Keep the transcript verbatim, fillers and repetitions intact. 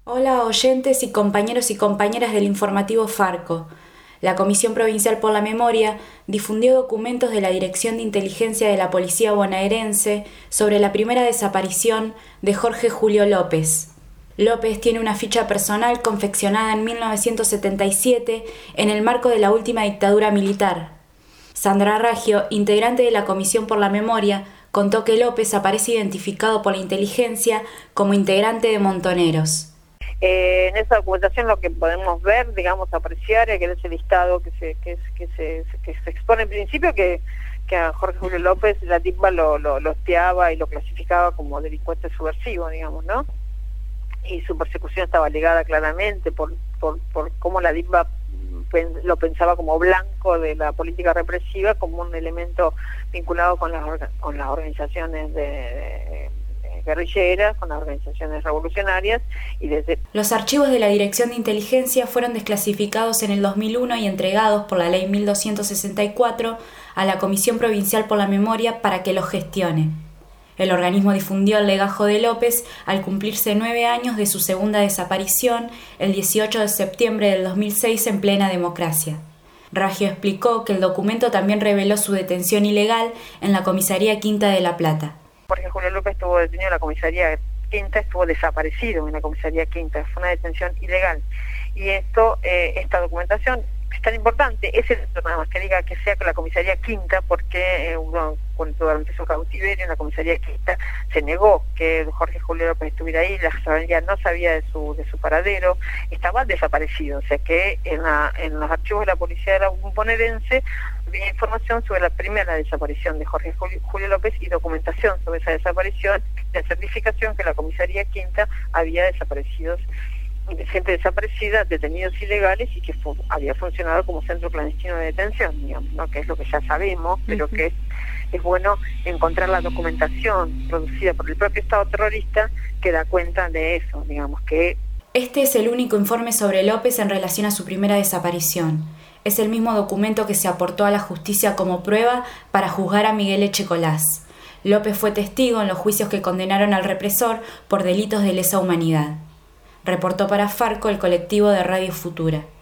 Hola oyentes y compañeros y compañeras del informativo Farco. La Comisión Provincial por la Memoria difundió documentos de la Dirección de Inteligencia de la Policía Bonaerense sobre la primera desaparición de Jorge Julio López. López tiene una ficha personal confeccionada en mil novecientos setenta y siete en el marco de la última dictadura militar. Sandra Raggio, integrante de la Comisión por la Memoria, contó que López aparece identificado por la inteligencia como integrante de Montoneros. Eh, en esa documentación lo que podemos ver, digamos, apreciar, es que ese listado que se, que, que se, que se expone en principio, que, que a Jorge Julio López la D I C B A lo, lo, lo espiaba y lo clasificaba como delincuente subversivo, digamos, ¿no? Y su persecución estaba ligada claramente por, por, por cómo la D I C B A lo pensaba como blanco de la política represiva, como un elemento vinculado con las, con las organizaciones de, de guerrilleras, con las organizaciones revolucionarias y desde... Los archivos de la Dirección de Inteligencia fueron desclasificados en el dos mil uno y entregados por la Ley mil doscientos sesenta y cuatro a la Comisión Provincial por la Memoria para que los gestione. El organismo difundió el legajo de López al cumplirse nueve años de su segunda desaparición el dieciocho de septiembre del dos mil seis en plena democracia. Raggio explicó que el documento también reveló su detención ilegal en la Comisaría Quinta de La Plata. Jorge Julio López estuvo detenido en la comisaría Quinta, estuvo desaparecido en la comisaría Quinta, fue una detención ilegal. Y esto, eh, esta documentación es tan importante, es el nada más que diga que sea que la comisaría Quinta, porque eh, uno, durante su cautiverio en la comisaría Quinta se negó que Jorge Julio López estuviera ahí, la familia no sabía de su, de su paradero, estaba desaparecido, o sea que en, la, en los archivos de la policía de la bonaerense había información sobre la primera desaparición de Jorge Julio López y documentación sobre esa desaparición, la certificación que la comisaría Quinta había desaparecidos, gente desaparecida, detenidos ilegales y que fue, había funcionado como centro clandestino de detención, digamos, ¿no? Que es lo que ya sabemos, pero uh-huh. que es, es bueno encontrar la documentación producida por el propio Estado terrorista que da cuenta de eso, digamos que... Este es el único informe sobre López en relación a su primera desaparición. Es el mismo documento que se aportó a la justicia como prueba para juzgar a Miguel Echecolás. López fue testigo en los juicios que condenaron al represor por delitos de lesa humanidad. Reportó para Farco el colectivo de Radio Futura.